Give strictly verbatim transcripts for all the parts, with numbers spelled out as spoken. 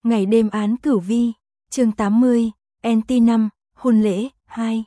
Ngày đêm án cửu vi, chương tám mươi, en tê năm, hôn lễ, hai.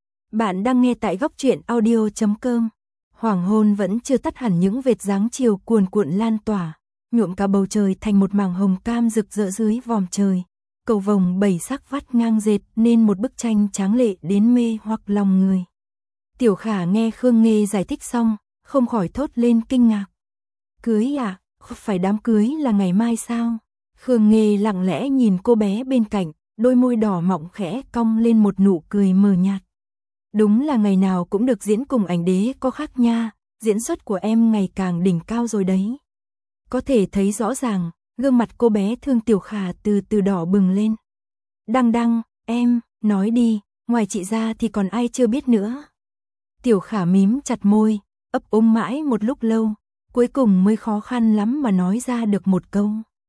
Bạn đang nghe tại góc truyện audio chấm com. Hoàng hôn vẫn chưa tắt hẳn, những vệt dáng chiều cuồn cuộn lan tỏa, nhuộm cả bầu trời thành một mảng hồng cam rực rỡ dưới vòm trời. Cầu vồng bảy sắc vắt ngang dệt nên một bức tranh tráng lệ đến mê hoặc lòng người. Tiểu Khả nghe Khương Nghê giải thích xong, không khỏi thốt lên kinh ngạc. Cưới à? Không phải đám cưới là ngày mai sao? Khương Nghê lặng lẽ nhìn cô bé bên cạnh, đôi môi đỏ mọng khẽ cong lên một nụ cười mờ nhạt. Đúng là ngày nào cũng được diễn cùng ảnh đế có khác nha, diễn xuất của em ngày càng đỉnh cao rồi đấy. Có thể thấy rõ ràng, gương mặt cô bé thương Tiểu Khả từ từ đỏ bừng lên. Đăng Đăng, em, nói đi, ngoài chị ra thì còn ai chưa biết nữa. Tiểu Khả mím chặt môi, ấp úng mãi một lúc lâu, cuối cùng mới khó khăn lắm mà nói ra được một câu.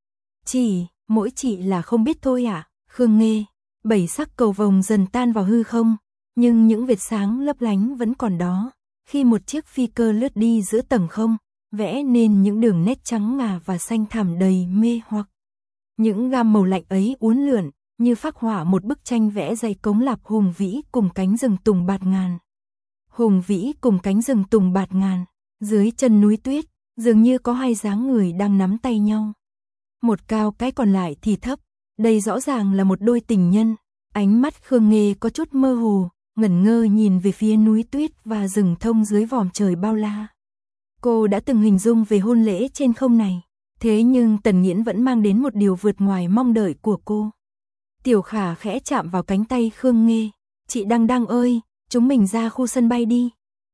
Chỉ, mỗi chị là không biết thôi ạ. À? Khương Nghê, bảy sắc cầu vồng dần tan vào hư không, nhưng những vệt sáng lấp lánh vẫn còn đó. Khi một chiếc phi cơ lướt đi giữa tầng không, vẽ nên những đường nét trắng ngà và xanh thẳm đầy mê hoặc. Những gam màu lạnh ấy uốn lượn, như phác họa một bức tranh vẽ dày cống lạp hùng vĩ cùng cánh rừng tùng bạt ngàn. Hùng vĩ cùng cánh rừng tùng bạt ngàn, dưới chân núi tuyết, dường như có hai dáng người đang nắm tay nhau. Một cao cái còn lại thì thấp, đây rõ ràng là một đôi tình nhân. Ánh mắt Khương Nghê có chút mơ hồ, ngẩn ngơ nhìn về phía núi tuyết và rừng thông dưới vòm trời bao la. Cô đã từng hình dung về hôn lễ trên không này, thế nhưng Tần Nghiễn vẫn mang đến một điều vượt ngoài mong đợi của cô. Tiểu Khả khẽ chạm vào cánh tay Khương Nghê. Chị Đăng Đăng ơi, chúng mình ra khu sân bay đi.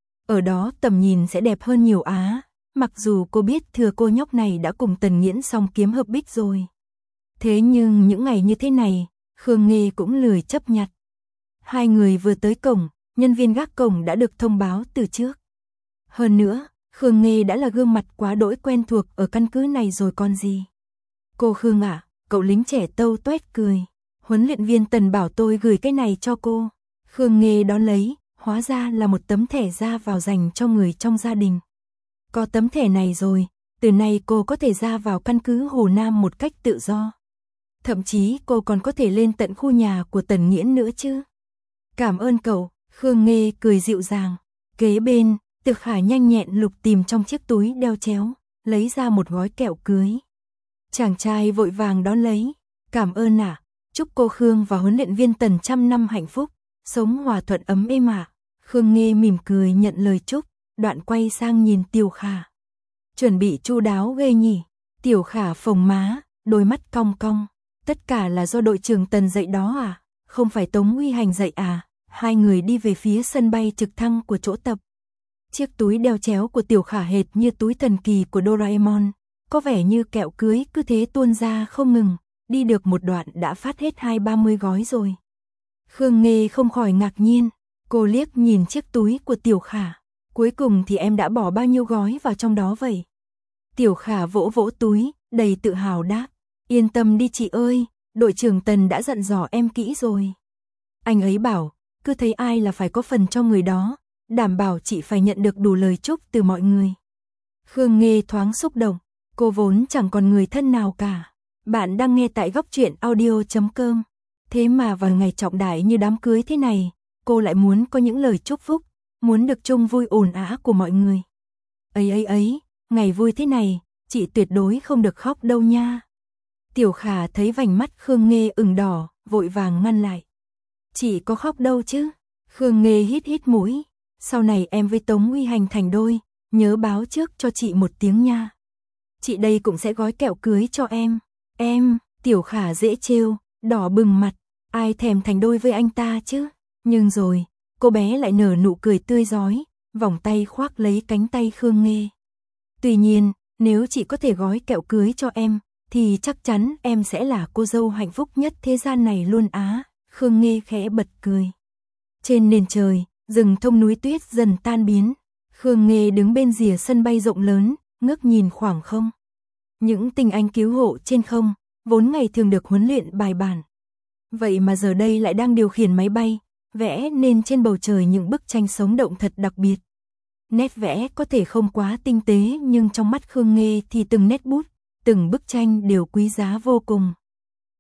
Ở đó tầm nhìn sẽ đẹp hơn nhiều á. Mặc dù cô biết thừa cô nhóc này đã cùng Tần Nghiễn xong kiếm hợp bích rồi. Thế nhưng những ngày như thế này, Khương Nghê cũng lười chấp nhặt. Hai người vừa tới cổng, nhân viên gác cổng đã được thông báo từ trước. Hơn nữa, Khương Nghê đã là gương mặt quá đỗi quen thuộc ở căn cứ này rồi còn gì. Cô Khương ạ, à, cậu lính trẻ tâu tuét cười. Huấn luyện viên Tần bảo tôi gửi cái này cho cô. Khương Nghê đón lấy, hóa ra là một tấm thẻ ra vào dành cho người trong gia đình. Có tấm thẻ này rồi, từ nay cô có thể ra vào căn cứ Hồ Nam một cách tự do. Thậm chí cô còn có thể lên tận khu nhà của Tần Nghiễn nữa chứ. Cảm ơn cậu, Khương Nghê cười dịu dàng. Kế bên, Tiểu Khả nhanh nhẹn lục tìm trong chiếc túi đeo chéo, lấy ra một gói kẹo cưới. Chàng trai vội vàng đón lấy. Cảm ơn ạ, à. Chúc cô Khương và huấn luyện viên Tần trăm năm hạnh phúc, sống hòa thuận ấm êm ạ. À. Khương Nghê mỉm cười nhận lời chúc, đoạn quay sang nhìn Tiểu Khả. Chuẩn bị chu đáo ghê nhỉ. Tiểu Khả phồng má, đôi mắt cong cong. Tất cả là do đội trưởng Tần dạy đó à? Không phải Tống Uy Hành dạy à? Hai người đi về phía sân bay trực thăng của chỗ tập. Chiếc túi đeo chéo của Tiểu Khả hệt như túi thần kỳ của Doraemon, có vẻ như kẹo cưới cứ thế tuôn ra không ngừng, đi được một đoạn đã phát hết hai ba mươi gói rồi. Khương Nghê không khỏi ngạc nhiên, cô liếc nhìn chiếc túi của Tiểu Khả, cuối cùng thì em đã bỏ bao nhiêu gói vào trong đó vậy? Tiểu Khả vỗ vỗ túi, đầy tự hào đáp, yên tâm đi chị ơi, đội trưởng Tần đã dặn dò em kỹ rồi. Anh ấy bảo, cứ thấy ai là phải có phần cho người đó, đảm bảo chị phải nhận được đủ lời chúc từ mọi người. Khương Nghê thoáng xúc động, cô vốn chẳng còn người thân nào cả. Bạn đang nghe tại góc truyện audio chấm com. Thế mà vào ngày trọng đại như đám cưới thế này, cô lại muốn có những lời chúc phúc, muốn được chung vui ồn ào của mọi người. Ấy ấy ấy, ngày vui thế này, chị tuyệt đối không được khóc đâu nha. Tiểu Khả thấy vành mắt Khương Nghê ửng đỏ, vội vàng ngăn lại. Chị có khóc đâu chứ? Khương Nghê hít hít mũi. Sau này em với Tống Uy Hành thành đôi, nhớ báo trước cho chị một tiếng nha. Chị đây cũng sẽ gói kẹo cưới cho em. Em, Tiểu Khả dễ trêu, đỏ bừng mặt. Ai thèm thành đôi với anh ta chứ? Nhưng rồi, cô bé lại nở nụ cười tươi rói, vòng tay khoác lấy cánh tay Khương Nghê. Tuy nhiên, nếu chị có thể gói kẹo cưới cho em, thì chắc chắn em sẽ là cô dâu hạnh phúc nhất thế gian này luôn á. Khương Nghê khẽ bật cười. Trên nền trời, rừng thông núi tuyết dần tan biến. Khương Nghê đứng bên rìa sân bay rộng lớn, ngước nhìn khoảng không. Những tinh anh cứu hộ trên không, vốn ngày thường được huấn luyện bài bản. Vậy mà giờ đây lại đang điều khiển máy bay, vẽ nên trên bầu trời những bức tranh sống động thật đặc biệt. Nét vẽ có thể không quá tinh tế nhưng trong mắt Khương Nghê thì từng nét bút, từng bức tranh đều quý giá vô cùng.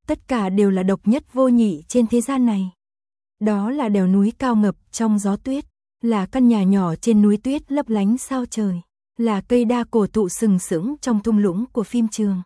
Tất cả đều là độc nhất vô nhị trên thế gian này. Đó là đèo núi cao ngập trong gió tuyết, là căn nhà nhỏ trên núi tuyết lấp lánh sao trời, là cây đa cổ thụ sừng sững trong thung lũng của phim trường,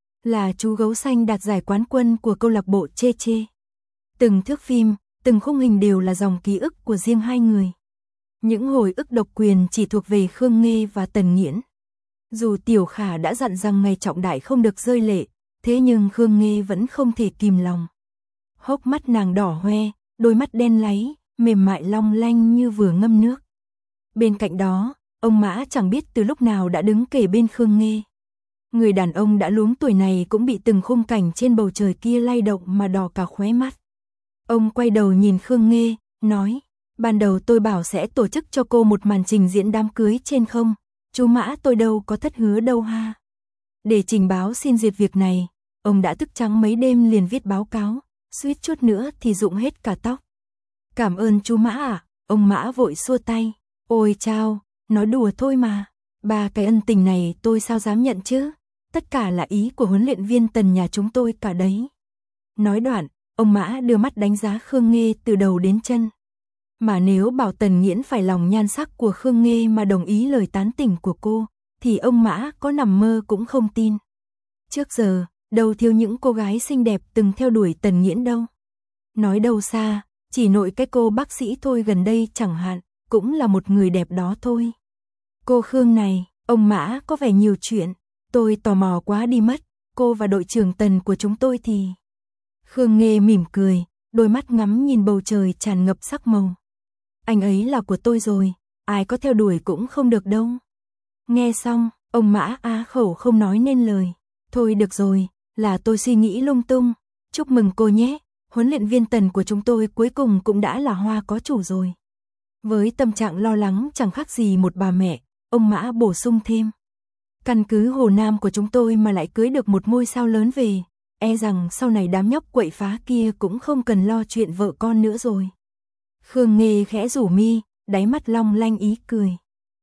là chú gấu xanh đạt giải quán quân của câu lạc bộ Chê Chê. Từng thước phim, từng khung hình đều là dòng ký ức của riêng hai người. Những hồi ức độc quyền chỉ thuộc về Khương Nghê và Tần Nghiễn. Dù Tiểu Khả đã dặn rằng ngày trọng đại không được rơi lệ, thế nhưng Khương Nghê vẫn không thể kìm lòng. Hốc mắt nàng đỏ hoe, đôi mắt đen láy, mềm mại long lanh như vừa ngâm nước. Bên cạnh đó, ông Mã chẳng biết từ lúc nào đã đứng kề bên Khương Nghê. Người đàn ông đã luống tuổi này cũng bị từng khung cảnh trên bầu trời kia lay động mà đỏ cả khóe mắt. Ông quay đầu nhìn Khương Nghê, nói, ban đầu tôi bảo sẽ tổ chức cho cô một màn trình diễn đám cưới trên không, chú Mã tôi đâu có thất hứa đâu ha. Để trình báo xin duyệt việc này, ông đã thức trắng mấy đêm liền viết báo cáo, suýt chút nữa thì rụng hết cả tóc. Cảm ơn chú Mã ạ, à? Ông Mã vội xua tay, ôi chao, nói đùa thôi mà, ba cái ân tình này tôi sao dám nhận chứ, tất cả là ý của huấn luyện viên Tần nhà chúng tôi cả đấy. Nói đoạn, ông Mã đưa mắt đánh giá Khương Nghê từ đầu đến chân. Mà nếu bảo Tần Nghiễn phải lòng nhan sắc của Khương Nghê mà đồng ý lời tán tỉnh của cô, thì ông Mã có nằm mơ cũng không tin. Trước giờ, đâu thiếu những cô gái xinh đẹp từng theo đuổi Tần Nghiễn đâu. Nói đâu xa, chỉ nội cái cô bác sĩ thôi gần đây chẳng hạn, cũng là một người đẹp đó thôi. Cô Khương này, ông Mã có vẻ nhiều chuyện, tôi tò mò quá đi mất, cô và đội trưởng Tần của chúng tôi thì... Khương Nghê mỉm cười, đôi mắt ngắm nhìn bầu trời tràn ngập sắc màu. Anh ấy là của tôi rồi, ai có theo đuổi cũng không được đâu. Nghe xong, ông Mã á khẩu không nói nên lời. Thôi được rồi, là tôi suy nghĩ lung tung. Chúc mừng cô nhé, huấn luyện viên Tần của chúng tôi cuối cùng cũng đã là hoa có chủ rồi. Với tâm trạng lo lắng chẳng khác gì một bà mẹ, ông Mã bổ sung thêm. Căn cứ Hồ Nam của chúng tôi mà lại cưới được một ngôi sao lớn về, e rằng sau này đám nhóc quậy phá kia cũng không cần lo chuyện vợ con nữa rồi. Khương Nghê khẽ rủ mi, đáy mắt long lanh ý cười.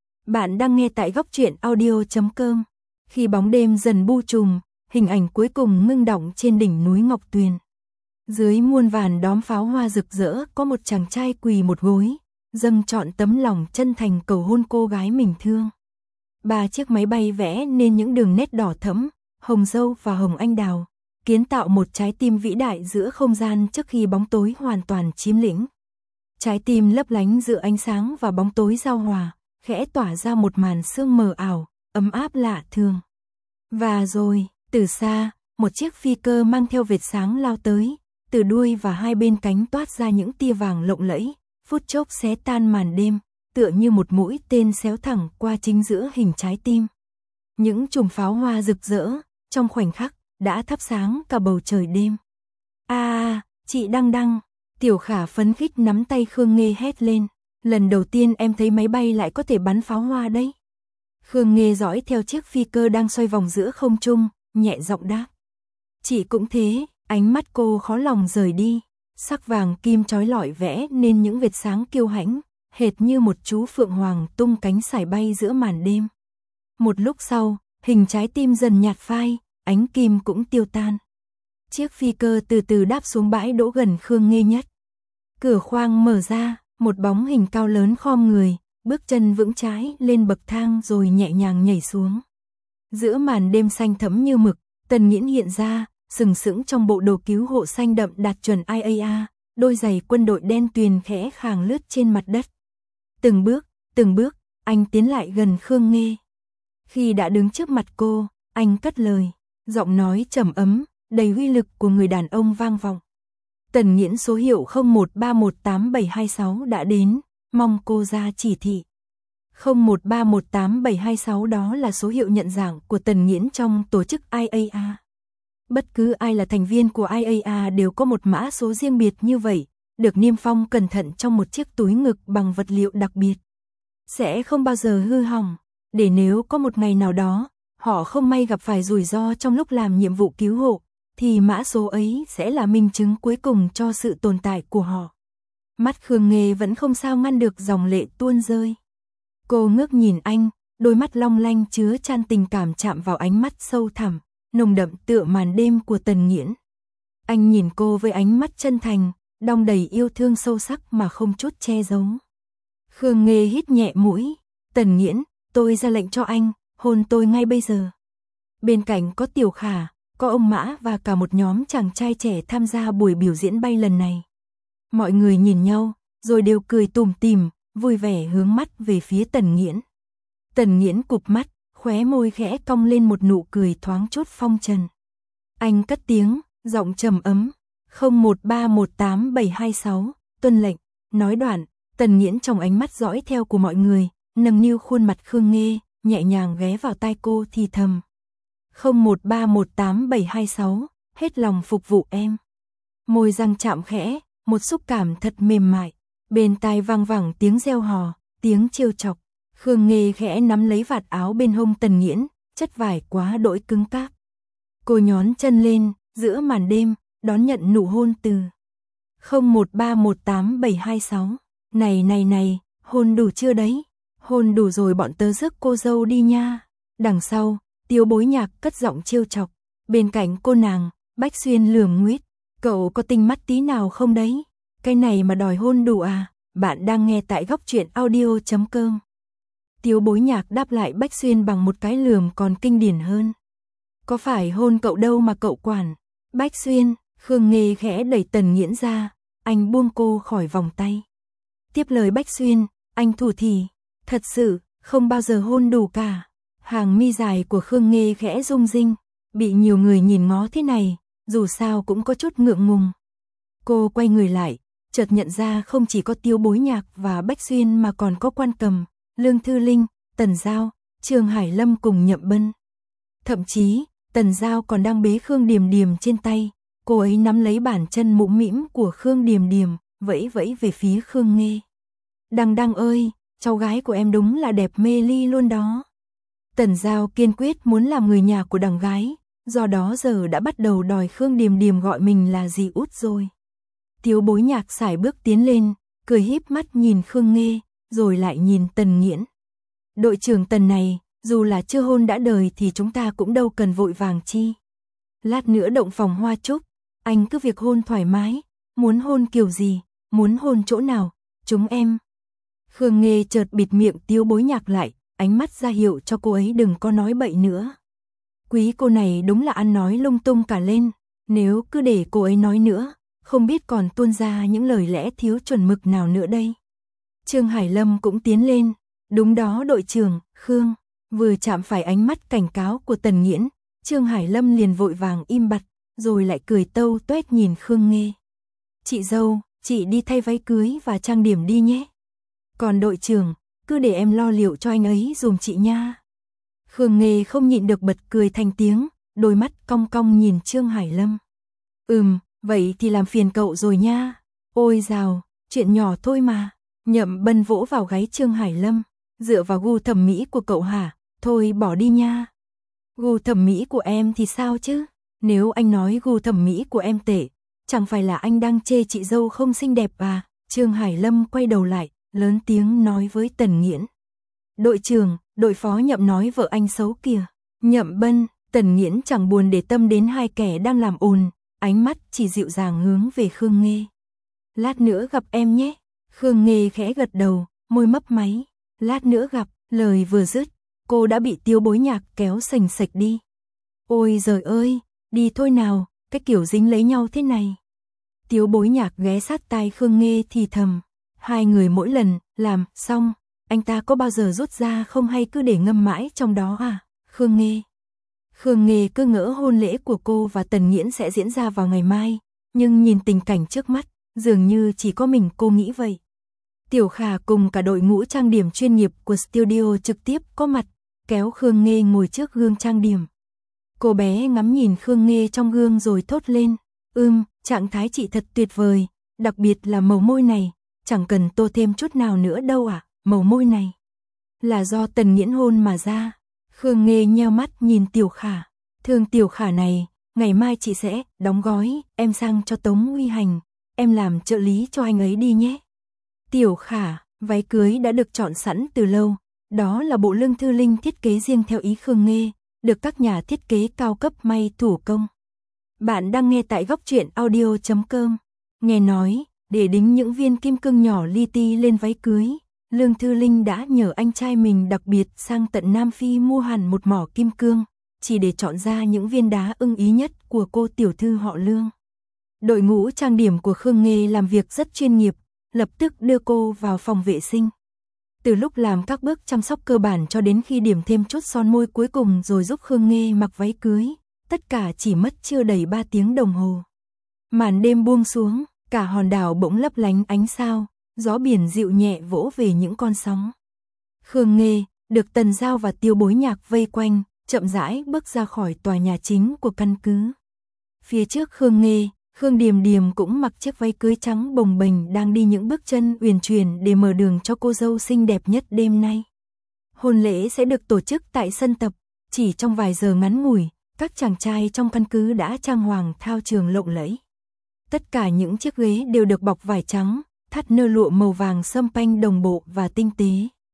Bạn đang nghe tại góc truyện audio chấm com. Khi bóng đêm dần bu trùm, hình ảnh cuối cùng ngưng đọng trên đỉnh núi Ngọc Tuyền. Dưới muôn vàn đóm pháo hoa rực rỡ có một chàng trai quỳ một gối, dâng trọn tấm lòng chân thành cầu hôn cô gái mình thương. Ba chiếc máy bay vẽ nên những đường nét đỏ thẫm, hồng dâu và hồng anh đào, kiến tạo một trái tim vĩ đại giữa không gian trước khi bóng tối hoàn toàn chiếm lĩnh. Trái tim lấp lánh giữa ánh sáng và bóng tối giao hòa, khẽ tỏa ra một màn sương mờ ảo, ấm áp lạ thường. Và rồi, từ xa, một chiếc phi cơ mang theo vệt sáng lao tới, từ đuôi và hai bên cánh toát ra những tia vàng lộng lẫy, phút chốc xé tan màn đêm, tựa như một mũi tên xéo thẳng qua chính giữa hình trái tim. Những chùm pháo hoa rực rỡ, trong khoảnh khắc, đã thắp sáng cả bầu trời đêm. À, chị Đăng Đăng, Tiểu Khả phấn khích nắm tay Khương Nghê hét lên, lần đầu tiên em thấy máy bay lại có thể bắn pháo hoa đấy. Khương Nghê dõi theo chiếc phi cơ đang xoay vòng giữa không trung, nhẹ giọng đáp. Chị cũng thế, ánh mắt cô khó lòng rời đi, sắc vàng kim chói lọi vẽ nên những vệt sáng kiêu hãnh, hệt như một chú phượng hoàng tung cánh sải bay giữa màn đêm. Một lúc sau, hình trái tim dần nhạt phai, ánh kim cũng tiêu tan. Chiếc phi cơ từ từ đáp xuống bãi đỗ gần Khương Nghê nhất. Cửa khoang mở ra, một bóng hình cao lớn khom người, bước chân vững chãi lên bậc thang rồi nhẹ nhàng nhảy xuống. Giữa màn đêm xanh thẫm như mực, Tần Nghiễn hiện ra, sừng sững trong bộ đồ cứu hộ xanh đậm đạt chuẩn i a a, đôi giày quân đội đen tuyền khẽ khàng lướt trên mặt đất. Từng bước, từng bước, anh tiến lại gần Khương Nghê. Khi đã đứng trước mặt cô, anh cất lời, giọng nói trầm ấm, đầy uy lực của người đàn ông vang vọng. Tần Nghiễn số hiệu không một ba một tám bảy hai sáu đã đến, mong cô ra chỉ thị. không một ba một tám bảy hai sáu đó là số hiệu nhận dạng của Tần Nghiễn trong tổ chức i a a. Bất cứ ai là thành viên của i a a đều có một mã số riêng biệt như vậy, được niêm phong cẩn thận trong một chiếc túi ngực bằng vật liệu đặc biệt. Sẽ không bao giờ hư hỏng, để nếu có một ngày nào đó, họ không may gặp phải rủi ro trong lúc làm nhiệm vụ cứu hộ, thì mã số ấy sẽ là minh chứng cuối cùng cho sự tồn tại của họ. Mắt Khương Nghê vẫn không sao ngăn được dòng lệ tuôn rơi. Cô ngước nhìn anh, đôi mắt long lanh chứa chan tình cảm chạm vào ánh mắt sâu thẳm, nồng đậm tựa màn đêm của Tần Nghiễn. Anh nhìn cô với ánh mắt chân thành, đong đầy yêu thương sâu sắc mà không chút che giấu. Khương Nghê hít nhẹ mũi, Tần Nghiễn, tôi ra lệnh cho anh, hôn tôi ngay bây giờ. Bên cạnh có Tiểu Khả, có ông Mã và cả một nhóm chàng trai trẻ tham gia buổi biểu diễn bay lần này. Mọi người nhìn nhau, rồi đều cười tủm tỉm, vui vẻ hướng mắt về phía Tần Nghiễn. Tần Nghiễn cụp mắt, khóe môi khẽ cong lên một nụ cười thoáng chút phong trần. Anh cất tiếng, giọng trầm ấm, không một ba một tám bảy hai sáu, tuân lệnh. Nói đoạn, Tần Nghiễn trong ánh mắt dõi theo của mọi người, nâng niu khuôn mặt Khương Nghê, nhẹ nhàng ghé vào tai cô thì thầm. không một ba một tám bảy hai sáu, hết lòng phục vụ em. Môi răng chạm khẽ, một xúc cảm thật mềm mại, bên tai vang vẳng tiếng reo hò, tiếng trêu chọc. Khương Nghê khẽ nắm lấy vạt áo bên hông Tần Nghiễn, chất vải quá đỗi cứng cáp. Cô nhón chân lên, giữa màn đêm, đón nhận nụ hôn từ không một ba một tám bảy hai sáu. Này này này, hôn đủ chưa đấy? Hôn đủ rồi bọn tớ rước cô dâu đi nha. Đằng sau, Tiêu Bối Nhạc cất giọng trêu chọc. Bên cạnh cô nàng, Bách Xuyên lườm nguýt. Cậu có tinh mắt tí nào không đấy? Cái này mà đòi hôn đủ à? Bạn đang nghe tại góc truyện audio chấm com. Tiêu Bối Nhạc đáp lại Bách Xuyên bằng một cái lườm còn kinh điển hơn. Có phải hôn cậu đâu mà cậu quản? Bách Xuyên, Khương Nghê khẽ đẩy Tần Nghiễn ra, anh buông cô khỏi vòng tay. Tiếp lời Bách Xuyên, anh thủ thỉ, thật sự, không bao giờ hôn đủ cả. Hàng mi dài của Khương Nghê khẽ rung rinh, bị nhiều người nhìn ngó thế này, dù sao cũng có chút ngượng ngùng. Cô quay người lại, chợt nhận ra không chỉ có Tiêu Bối Nhạc và Bách Xuyên mà còn có Quan Cầm, Lương Thư Linh, Tần Giao, Trương Hải Lâm cùng Nhậm Bân. Thậm chí, Tần Giao còn đang bế Khương Điềm Điềm trên tay, cô ấy nắm lấy bàn chân mũm mĩm của Khương Điềm Điềm, vẫy vẫy về phía Khương Nghê. Đằng Đằng ơi, cháu gái của em đúng là đẹp mê ly luôn đó. Tần Giao kiên quyết muốn làm người nhà của đằng gái, do đó giờ đã bắt đầu đòi Khương Điềm Điềm gọi mình là dì út rồi. Tiêu Bối Nhạc sải bước tiến lên, cười híp mắt nhìn Khương Nghê, rồi lại nhìn Tần Nghiễn. Đội trưởng Tần này, dù là chưa hôn đã đời thì chúng ta cũng đâu cần vội vàng chi. Lát nữa động phòng hoa chúc, anh cứ việc hôn thoải mái, muốn hôn kiểu gì, muốn hôn chỗ nào, chúng em. Khương Nghê chợt bịt miệng Tiêu Bối Nhạc lại, ánh mắt ra hiệu cho cô ấy đừng có nói bậy nữa. Quý cô này đúng là ăn nói lung tung cả lên, nếu cứ để cô ấy nói nữa, không biết còn tuôn ra những lời lẽ thiếu chuẩn mực nào nữa đây. Trương Hải Lâm cũng tiến lên, đúng đó đội trưởng, Khương. Vừa chạm phải ánh mắt cảnh cáo của Tần Nghiễn, Trương Hải Lâm liền vội vàng im bặt, rồi lại cười tâu tuét nhìn Khương Nghê. Chị dâu, chị đi thay váy cưới và trang điểm đi nhé. Còn đội trưởng, cứ để em lo liệu cho anh ấy dùm chị nha. Khương Nghê không nhịn được bật cười thành tiếng, đôi mắt cong cong nhìn Trương Hải Lâm. Ừm, vậy thì làm phiền cậu rồi nha. Ôi dào, chuyện nhỏ thôi mà. Nhậm Bân vỗ vào gáy Trương Hải Lâm. Dựa vào gu thẩm mỹ của cậu hả? Thôi bỏ đi nha. Gu thẩm mỹ của em thì sao chứ? Nếu anh nói gu thẩm mỹ của em tệ, chẳng phải là anh đang chê chị dâu không xinh đẹp à? Trương Hải Lâm quay đầu lại, lớn tiếng nói với Tần Nghiễn. Đội trưởng, đội phó Nhậm nói vợ anh xấu kìa. Nhậm Bân, Tần Nghiễn chẳng buồn để tâm đến hai kẻ đang làm ồn, ánh mắt chỉ dịu dàng hướng về Khương Nghê. Lát nữa gặp em nhé. Khương Nghê khẽ gật đầu, môi mấp máy. Lát nữa gặp, lời vừa dứt, cô đã bị Tiêu Bối Nhạc kéo sành sạch đi. Ôi giời ơi, đi thôi nào, cái kiểu dính lấy nhau thế này. Tiêu Bối Nhạc ghé sát tai Khương Nghê thì thầm. Hai người mỗi lần làm xong, anh ta có bao giờ rút ra không hay cứ để ngâm mãi trong đó à? Khương Nghê. Khương Nghê cứ ngỡ hôn lễ của cô và Tần Nghiễn sẽ diễn ra vào ngày mai, nhưng nhìn tình cảnh trước mắt, dường như chỉ có mình cô nghĩ vậy. Tiểu Khả cùng cả đội ngũ trang điểm chuyên nghiệp của studio trực tiếp có mặt, kéo Khương Nghê ngồi trước gương trang điểm. Cô bé ngắm nhìn Khương Nghê trong gương rồi thốt lên, ưm, trạng thái chị thật tuyệt vời, đặc biệt là màu môi này, chẳng cần tô thêm chút nào nữa đâu ạ, à, màu môi này là do Tần Nghiễn hôn mà ra. Khương Nghê nheo mắt nhìn Tiểu Khả, thương Tiểu Khả này, ngày mai chị sẽ đóng gói em sang cho Tống Uy Hành, em làm trợ lý cho anh ấy đi nhé. Tiểu Khả, váy cưới đã được chọn sẵn từ lâu, đó là bộ Lương Thư Linh thiết kế riêng theo ý Khương Nghê, được các nhà thiết kế cao cấp may thủ công. Bạn đang nghe tại góc truyện audio chấm com. Nghe nói, để đính những viên kim cương nhỏ li ti lên váy cưới, Lương Thư Linh đã nhờ anh trai mình đặc biệt sang tận Nam Phi mua hẳn một mỏ kim cương, chỉ để chọn ra những viên đá ưng ý nhất của cô tiểu thư họ Lương. Đội ngũ trang điểm của Khương Nghê làm việc rất chuyên nghiệp, lập tức đưa cô vào phòng vệ sinh. Từ lúc làm các bước chăm sóc cơ bản cho đến khi điểm thêm chút son môi cuối cùng rồi giúp Khương Nghê mặc váy cưới, tất cả chỉ mất chưa đầy ba tiếng đồng hồ. Màn đêm buông xuống, cả hòn đảo bỗng lấp lánh ánh sao, gió biển dịu nhẹ vỗ về những con sóng. Khương Nghê được Tần Giao và Tiêu Bối Nhạc vây quanh, chậm rãi bước ra khỏi tòa nhà chính của căn cứ. Phía trước Khương Nghê, Khương Điềm Điềm cũng mặc chiếc váy cưới trắng bồng bềnh đang đi những bước chân uyển chuyển để mở đường cho cô dâu xinh đẹp nhất đêm nay. Hôn lễ sẽ được tổ chức tại sân tập, chỉ trong vài giờ ngắn ngủi, các chàng trai trong căn cứ đã trang hoàng thao trường lộng lẫy. Tất cả những chiếc ghế đều được bọc vải trắng, thắt nơ lụa màu vàng sâm panh đồng bộ và tinh tế.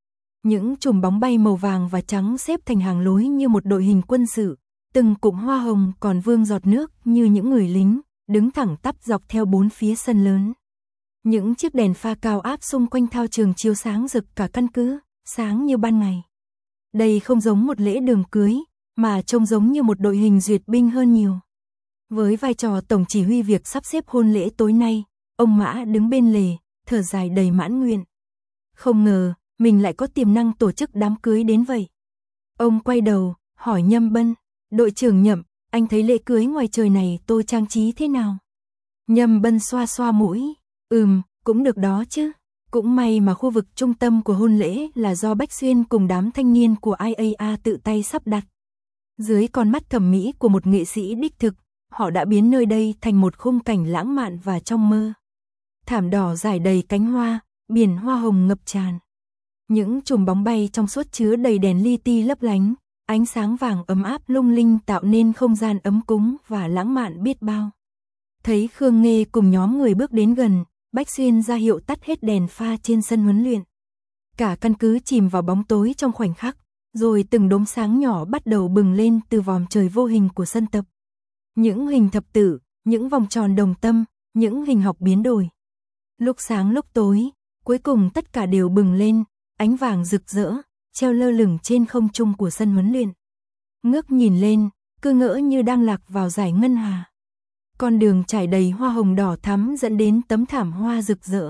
Những chùm bóng bay màu vàng và trắng xếp thành hàng lối như một đội hình quân sự, từng cụm hoa hồng còn vương giọt nước như những người lính, đứng thẳng tắp dọc theo bốn phía sân lớn. Những chiếc đèn pha cao áp xung quanh thao trường chiếu sáng rực cả căn cứ, sáng như ban ngày. Đây không giống một lễ đường cưới, mà trông giống như một đội hình duyệt binh hơn nhiều. Với vai trò tổng chỉ huy việc sắp xếp hôn lễ tối nay, ông Mã đứng bên lề, thở dài đầy mãn nguyện. Không ngờ, mình lại có tiềm năng tổ chức đám cưới đến vậy. Ông quay đầu, hỏi Nhâm Bân, đội trưởng Nhậm, anh thấy lễ cưới ngoài trời này tôi trang trí thế nào? Nhâm Bân xoa xoa mũi, ừm, cũng được đó chứ. Cũng may mà khu vực trung tâm của hôn lễ là do Bách Xuyên cùng đám thanh niên của i a a tự tay sắp đặt. Dưới con mắt thẩm mỹ của một nghệ sĩ đích thực, họ đã biến nơi đây thành một khung cảnh lãng mạn và trong mơ. Thảm đỏ rải đầy cánh hoa, biển hoa hồng ngập tràn. Những chùm bóng bay trong suốt chứa đầy đèn li ti lấp lánh, ánh sáng vàng ấm áp lung linh tạo nên không gian ấm cúng và lãng mạn biết bao. Thấy Khương Nghê cùng nhóm người bước đến gần, Bách Xuyên ra hiệu tắt hết đèn pha trên sân huấn luyện. Cả căn cứ chìm vào bóng tối trong khoảnh khắc, rồi từng đốm sáng nhỏ bắt đầu bừng lên từ vòm trời vô hình của sân tập. Những hình thập tử, những vòng tròn đồng tâm, những hình học biến đổi. Lúc sáng lúc tối, cuối cùng tất cả đều bừng lên, ánh vàng rực rỡ, treo lơ lửng trên không trung của sân huấn luyện. Ngước nhìn lên, cứ ngỡ như đang lạc vào dải ngân hà. Con đường trải đầy hoa hồng đỏ thắm dẫn đến tấm thảm hoa rực rỡ.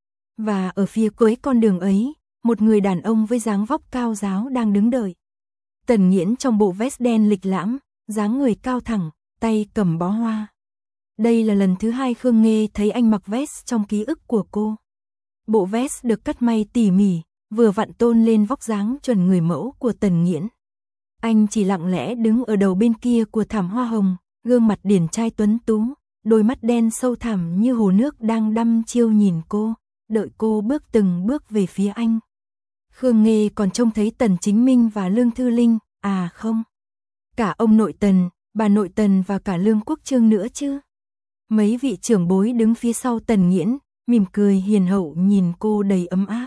Và ở phía cuối con đường ấy, một người đàn ông với dáng vóc cao ráo đang đứng đợi. Tần Nghiễn trong bộ vest đen lịch lãm, dáng người cao thẳng, tay cầm bó hoa. Đây là lần thứ hai Khương Nghê thấy anh mặc vest trong ký ức của cô. Bộ vest được cắt may tỉ mỉ, vừa vặn tôn lên vóc dáng chuẩn người mẫu của Tần Nghiễn. Anh chỉ lặng lẽ đứng ở đầu bên kia của thảm hoa hồng, gương mặt điển trai tuấn tú, đôi mắt đen sâu thẳm như hồ nước đang đăm chiêu nhìn cô, đợi cô bước từng bước về phía anh. Khương Nghê còn trông thấy Tần Chính Minh và Lương Thư Linh, à không, cả ông nội Tần, bà nội Tần và cả Lương Quốc Trương nữa chứ. Mấy vị trưởng bối đứng phía sau Tần Nghiễn, mỉm cười hiền hậu nhìn cô đầy ấm áp.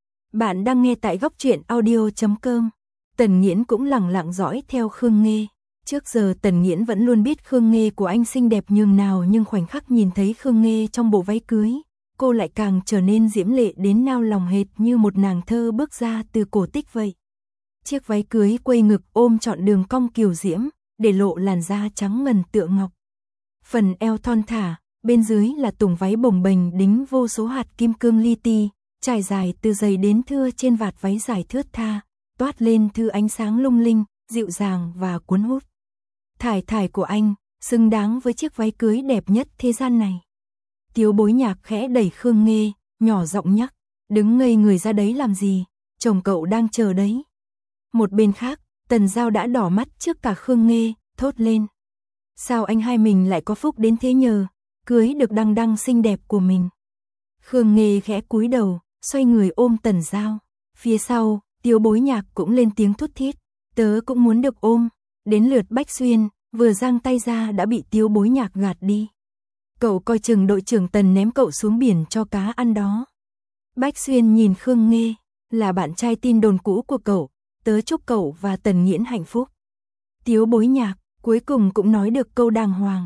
Bạn đang nghe tại góc truyện audio chấm com. Tần Nghiễn cũng lặng lặng dõi theo Khương Nghê. Trước giờ Tần Nghiễn vẫn luôn biết Khương Nghê của anh xinh đẹp nhường nào, nhưng khoảnh khắc nhìn thấy Khương Nghê trong bộ váy cưới, cô lại càng trở nên diễm lệ đến nao lòng hệt như một nàng thơ bước ra từ cổ tích vậy. Chiếc váy cưới quây ngực ôm trọn đường cong kiều diễm, để lộ làn da trắng ngần tựa ngọc. Phần eo thon thả, bên dưới là tùng váy bồng bềnh đính vô số hạt kim cương li ti, trải dài từ dày đến thưa trên vạt váy dài thướt tha, toát lên thứ ánh sáng lung linh, dịu dàng và cuốn hút. Thải thải của anh, xứng đáng với chiếc váy cưới đẹp nhất thế gian này. Tiếu Bối Nhạc khẽ đẩy Khương Nghê, nhỏ giọng nhắc, đứng ngây người ra đấy làm gì, chồng cậu đang chờ đấy. Một bên khác, Tần Giao đã đỏ mắt trước cả Khương Nghê, thốt lên. Sao anh hai mình lại có phúc đến thế nhờ, cưới được đăng đăng xinh đẹp của mình. Khương Nghê khẽ cúi đầu, xoay người ôm Tần Giao. Phía sau, Tiếu Bối Nhạc cũng lên tiếng thút thít, tớ cũng muốn được ôm. Đến lượt Bách Xuyên, vừa giang tay ra đã bị Tiếu Bối Nhạc gạt đi. Cậu coi chừng đội trưởng Tần ném cậu xuống biển cho cá ăn đó. Bách Xuyên nhìn Khương Nghê, là bạn trai tin đồn cũ của cậu, tớ chúc cậu và Tần Nghiễn hạnh phúc. Tiếu Bối Nhạc cuối cùng cũng nói được câu đàng hoàng,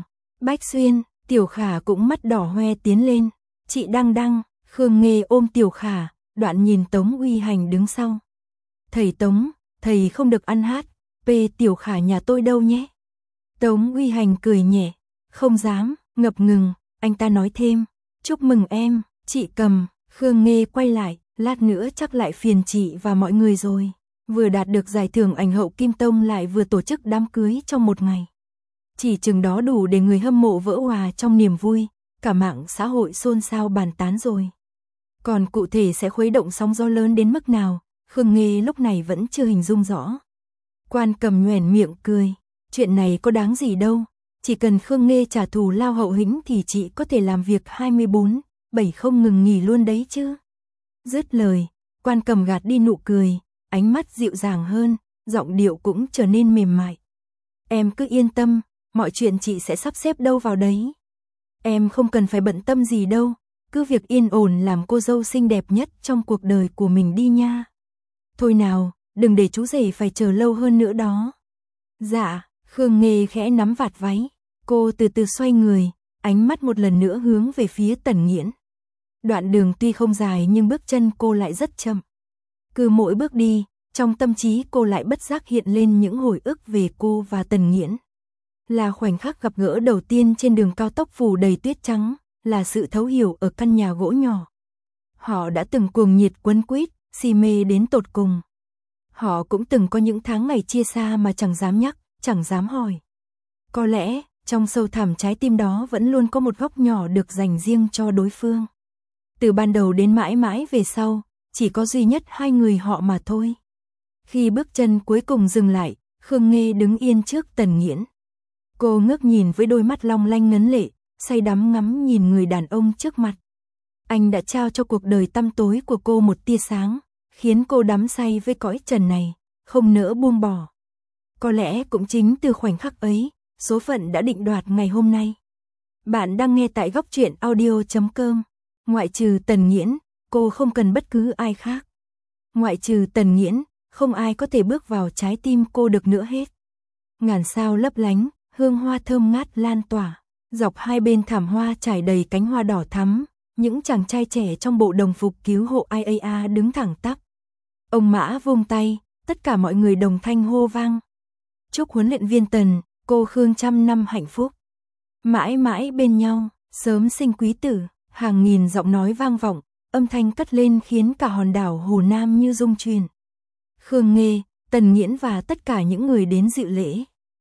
Bách Xuyên, Tiểu Khả cũng mắt đỏ hoe tiến lên. Chị Đăng Đăng, Khương Nghê ôm Tiểu Khả, đoạn nhìn Tống Uy Hành đứng sau. Thầy Tống, thầy không được ăn hát, p Tiểu Khả nhà tôi đâu nhé. Tống Uy Hành cười nhẹ, không dám, ngập ngừng, anh ta nói thêm, chúc mừng em, chị Cầm. Khương Nghê quay lại, lát nữa chắc lại phiền chị và mọi người rồi. Vừa đạt được giải thưởng ảnh hậu Kim Tông lại vừa tổ chức đám cưới trong một ngày. Chỉ chừng đó đủ để người hâm mộ vỡ òa trong niềm vui, cả mạng xã hội xôn xao bàn tán rồi. Còn cụ thể sẽ khuấy động sóng gió lớn đến mức nào, Khương Nghê lúc này vẫn chưa hình dung rõ. Quan Cầm nhoẻn miệng cười, chuyện này có đáng gì đâu, chỉ cần Khương Nghê trả thù lao hậu hĩnh thì chị có thể làm việc hai mươi bốn bảy không ngừng nghỉ luôn đấy chứ. Dứt lời, Quan Cầm gạt đi nụ cười, ánh mắt dịu dàng hơn, giọng điệu cũng trở nên mềm mại. Em cứ yên tâm, mọi chuyện chị sẽ sắp xếp đâu vào đấy. Em không cần phải bận tâm gì đâu, cứ việc yên ổn làm cô dâu xinh đẹp nhất trong cuộc đời của mình đi nha. Thôi nào, đừng để chú rể phải chờ lâu hơn nữa đó. Dạ, Khương Nghê khẽ nắm vạt váy, cô từ từ xoay người, ánh mắt một lần nữa hướng về phía Tần Nghiễn. Đoạn đường tuy không dài nhưng bước chân cô lại rất chậm. Cứ mỗi bước đi, trong tâm trí cô lại bất giác hiện lên những hồi ức về cô và Tần Nghiễn. Là khoảnh khắc gặp gỡ đầu tiên trên đường cao tốc phủ đầy tuyết trắng, là sự thấu hiểu ở căn nhà gỗ nhỏ. Họ đã từng cuồng nhiệt quấn quýt, si mê đến tột cùng. Họ cũng từng có những tháng ngày chia xa mà chẳng dám nhắc, chẳng dám hỏi. Có lẽ, trong sâu thẳm trái tim đó vẫn luôn có một góc nhỏ được dành riêng cho đối phương. Từ ban đầu đến mãi mãi về sau, chỉ có duy nhất hai người họ mà thôi. Khi bước chân cuối cùng dừng lại, Khương Nghê đứng yên trước Tần Nghiễn. Cô ngước nhìn với đôi mắt long lanh ngấn lệ, say đắm ngắm nhìn người đàn ông trước mặt. Anh đã trao cho cuộc đời tăm tối của cô một tia sáng, khiến cô đắm say với cõi trần này, không nỡ buông bỏ. Có lẽ cũng chính từ khoảnh khắc ấy, số phận đã định đoạt ngày hôm nay. Bạn đang nghe tại góc truyện audio chấm com. Ngoại trừ Tần Nghiễn, cô không cần bất cứ ai khác. Ngoại trừ Tần Nghiễn, không ai có thể bước vào trái tim cô được nữa hết. Ngàn sao lấp lánh, hương hoa thơm ngát lan tỏa, dọc hai bên thảm hoa trải đầy cánh hoa đỏ thắm, những chàng trai trẻ trong bộ đồng phục cứu hộ i a a đứng thẳng tắp. Ông Mã vung tay, tất cả mọi người đồng thanh hô vang. Chúc huấn luyện viên Tần, cô Khương trăm năm hạnh phúc. Mãi mãi bên nhau, sớm sinh quý tử, hàng nghìn giọng nói vang vọng, âm thanh cất lên khiến cả hòn đảo Hồ Nam như rung chuyển. Khương Nghê, Tần Nghiễn và tất cả những người đến dự lễ.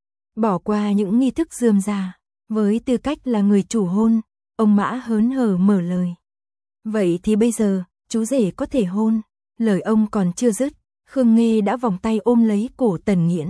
Bỏ qua những nghi thức rườm rà, với tư cách là người chủ hôn, ông Mã hớn hở mở lời. Vậy thì bây giờ, chú rể có thể hôn. Lời ông còn chưa dứt, Khương Nghê đã vòng tay ôm lấy cổ Tần Nghiễn.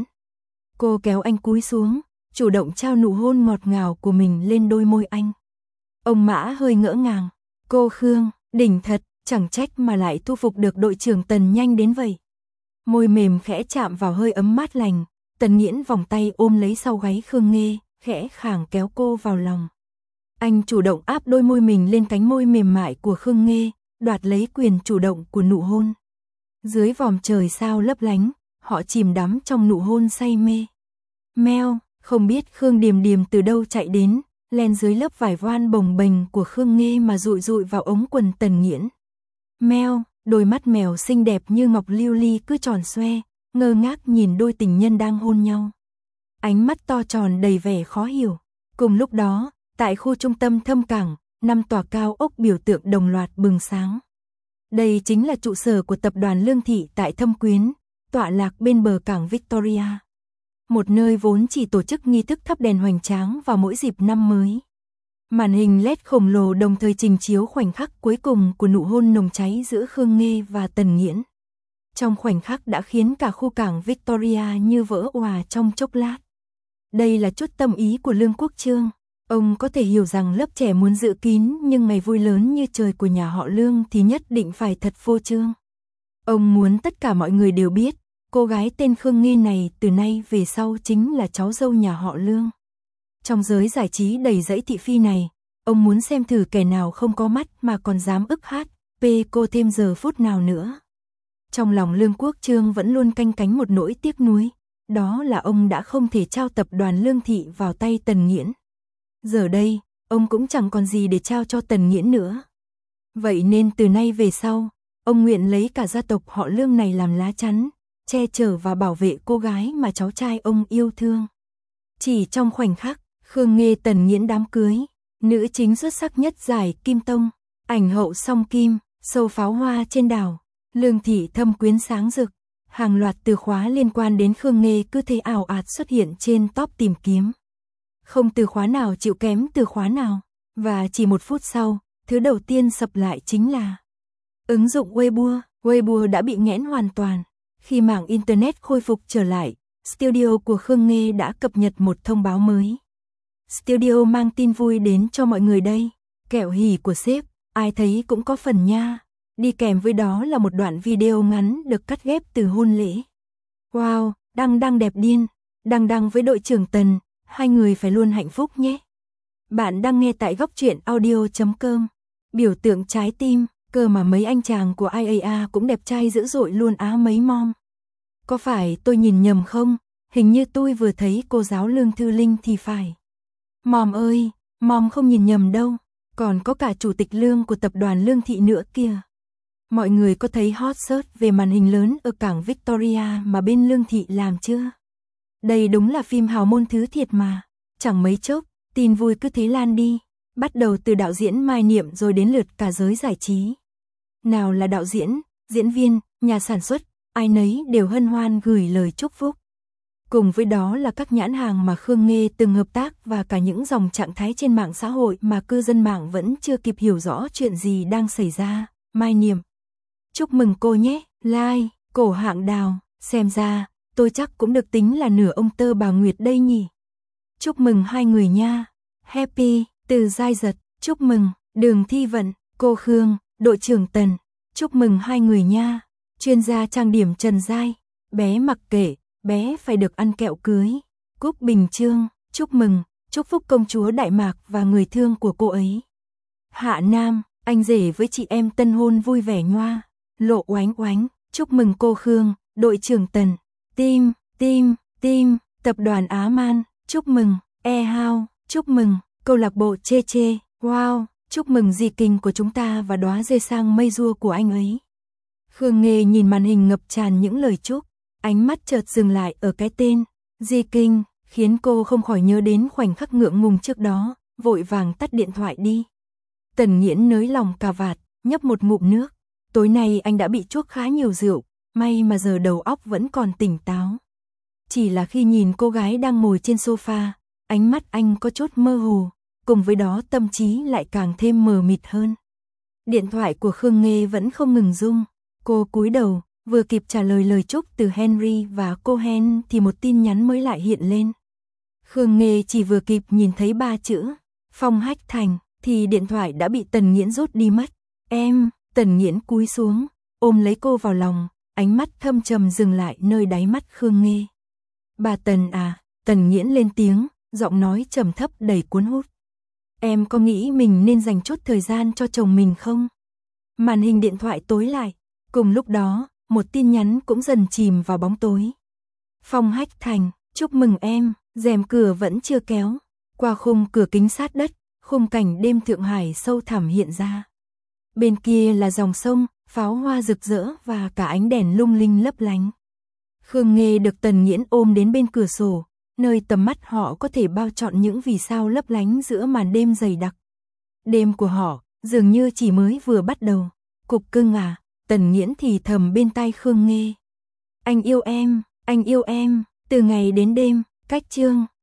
Cô kéo anh cúi xuống, chủ động trao nụ hôn ngọt ngào của mình lên đôi môi anh. Ông Mã hơi ngỡ ngàng. Cô Khương, đỉnh thật, chẳng trách mà lại thu phục được đội trưởng Tần nhanh đến vậy. Môi mềm khẽ chạm vào hơi ấm mát lành, Tần Nghiễn vòng tay ôm lấy sau gáy Khương Nghê, khẽ khàng kéo cô vào lòng. Anh chủ động áp đôi môi mình lên cánh môi mềm mại của Khương Nghê, đoạt lấy quyền chủ động của nụ hôn. Dưới vòm trời sao lấp lánh, họ chìm đắm trong nụ hôn say mê. Meo, không biết Khương Điềm Điềm từ đâu chạy đến, len dưới lớp vải voan bồng bềnh của Khương Nghê mà dụi dụi vào ống quần Tần Nghiễn. Meo, đôi mắt mèo xinh đẹp như ngọc lưu ly cứ tròn xoe, ngơ ngác nhìn đôi tình nhân đang hôn nhau. Ánh mắt to tròn đầy vẻ khó hiểu. Cùng lúc đó, tại khu trung tâm Thâm Cảng, năm tòa cao ốc biểu tượng đồng loạt bừng sáng. Đây chính là trụ sở của tập đoàn Lương Thị tại Thâm Quyến, tọa lạc bên bờ cảng Victoria. Một nơi vốn chỉ tổ chức nghi thức thắp đèn hoành tráng vào mỗi dịp năm mới. Màn hình led khổng lồ đồng thời trình chiếu khoảnh khắc cuối cùng của nụ hôn nồng cháy giữa Khương Nghê và Tần Nghiễn. Trong khoảnh khắc đã khiến cả khu cảng Victoria như vỡ òa trong chốc lát. Đây là chút tâm ý của Lương Quốc Trương. Ông có thể hiểu rằng lớp trẻ muốn giữ kín nhưng ngày vui lớn như trời của nhà họ Lương thì nhất định phải thật phô trương. Ông muốn tất cả mọi người đều biết, cô gái tên Khương Nghê này từ nay về sau chính là cháu dâu nhà họ Lương. Trong giới giải trí đầy dẫy thị phi này, ông muốn xem thử kẻ nào không có mắt mà còn dám ức hát, pê cô thêm giờ phút nào nữa. Trong lòng Lương Quốc Trương vẫn luôn canh cánh một nỗi tiếc nuối, đó là ông đã không thể trao tập đoàn Lương Thị vào tay Tần Nghiễn. Giờ đây, ông cũng chẳng còn gì để trao cho Tần Nghiễn nữa. Vậy nên từ nay về sau, ông nguyện lấy cả gia tộc họ Lương này làm lá chắn, che chở và bảo vệ cô gái mà cháu trai ông yêu thương. Chỉ trong khoảnh khắc, Khương Nghê Tần Nghiễn đám cưới, nữ chính xuất sắc nhất giải Kim Tông, ảnh hậu song kim, sâu pháo hoa trên đảo, Lương thị thâm quyến sáng rực, hàng loạt từ khóa liên quan đến Khương Nghê cứ thế ào ạt xuất hiện trên top tìm kiếm. Không từ khóa nào chịu kém từ khóa nào, và chỉ một phút sau, thứ đầu tiên sập lại chính là ứng dụng Weibo. Weibo đã bị nghẽn hoàn toàn. Khi mạng Internet khôi phục trở lại, studio của Khương Nghê đã cập nhật một thông báo mới. Studio mang tin vui đến cho mọi người đây. Kẹo hỉ của sếp, ai thấy cũng có phần nha. Đi kèm với đó là một đoạn video ngắn được cắt ghép từ hôn lễ. Wow, Đăng Đăng đẹp điên. Đăng Đăng với đội trưởng Tần, hai người phải luôn hạnh phúc nhé. Bạn đang nghe tại góc truyện audio chấm com. Biểu tượng trái tim, cơ mà mấy anh chàng của i a a cũng đẹp trai dữ dội luôn á mấy mom. Có phải tôi nhìn nhầm không? Hình như tôi vừa thấy cô giáo Lương Thư Linh thì phải. Mom ơi, mom không nhìn nhầm đâu. Còn có cả chủ tịch Lương của tập đoàn Lương Thị nữa kìa. Mọi người có thấy hot search về màn hình lớn ở cảng Victoria mà bên Lương Thị làm chưa? Đây đúng là phim hào môn thứ thiệt mà. Chẳng mấy chốc, tin vui cứ thế lan đi. Bắt đầu từ đạo diễn Mai Niệm rồi đến lượt cả giới giải trí. Nào là đạo diễn, diễn viên, nhà sản xuất, ai nấy đều hân hoan gửi lời chúc phúc. Cùng với đó là các nhãn hàng mà Khương Nghê từng hợp tác và cả những dòng trạng thái trên mạng xã hội mà cư dân mạng vẫn chưa kịp hiểu rõ chuyện gì đang xảy ra. Mai Niệm, chúc mừng cô nhé. Like, cổ hạng đào, xem ra, tôi chắc cũng được tính là nửa ông tơ bà Nguyệt đây nhỉ. Chúc mừng hai người nha. Happy, từ Giai Giật, chúc mừng. Đường Thi Vận, cô Khương, đội trưởng Tần, chúc mừng hai người nha. Chuyên gia trang điểm Trần Giai, bé mặc kệ, bé phải được ăn kẹo cưới. Cúc Bình Trương, chúc mừng, chúc phúc công chúa Đại Mạc và người thương của cô ấy. Hạ Nam, anh rể với chị em tân hôn vui vẻ nhoa. Lộ Oánh Oánh, chúc mừng cô Khương, đội trưởng Tần. Tim, tim, tim, tập đoàn Á Man, chúc mừng. E Hao, chúc mừng. Câu lạc bộ Chê Chê, wow, chúc mừng Di Kinh của chúng ta và đóa dê sang mây rua của anh ấy. Khương Nghê nhìn màn hình ngập tràn những lời chúc, ánh mắt chợt dừng lại ở cái tên Di Kinh, khiến cô không khỏi nhớ đến khoảnh khắc ngượng ngùng trước đó, vội vàng tắt điện thoại đi. Tần Nghiễn nới lòng cà vạt, nhấp một ngụm nước. Tối nay anh đã bị chuốc khá nhiều rượu, may mà giờ đầu óc vẫn còn tỉnh táo. Chỉ là khi nhìn cô gái đang ngồi trên sofa, ánh mắt anh có chút mơ hồ, cùng với đó tâm trí lại càng thêm mờ mịt hơn. Điện thoại của Khương Nghê vẫn không ngừng rung, cô cúi đầu, vừa kịp trả lời lời chúc từ Henry và cô Hen thì một tin nhắn mới lại hiện lên. Khương Nghê chỉ vừa kịp nhìn thấy ba chữ, Phong Hách Thành, thì điện thoại đã bị Tần Nghiễn rút đi mất. Em, Tần Nghiễn cúi xuống, ôm lấy cô vào lòng, ánh mắt thâm trầm dừng lại nơi đáy mắt Khương Nghê. Bà Tần à, Tần Nghiễn lên tiếng, giọng nói trầm thấp đầy cuốn hút. Em có nghĩ mình nên dành chút thời gian cho chồng mình không? Màn hình điện thoại tối lại, cùng lúc đó, một tin nhắn cũng dần chìm vào bóng tối. Phong Hách Thành, chúc mừng em, rèm cửa vẫn chưa kéo. Qua khung cửa kính sát đất, khung cảnh đêm Thượng Hải sâu thẳm hiện ra. Bên kia là dòng sông, pháo hoa rực rỡ và cả ánh đèn lung linh lấp lánh. Khương Nghê được Tần Nghiễn ôm đến bên cửa sổ, nơi tầm mắt họ có thể bao trọn những vì sao lấp lánh giữa màn đêm dày đặc. Đêm của họ, dường như chỉ mới vừa bắt đầu. Cục cưng à, Tần Nghiễn thì thầm bên tai Khương Nghê. Anh yêu em, anh yêu em, từ ngày đến đêm, cách chương.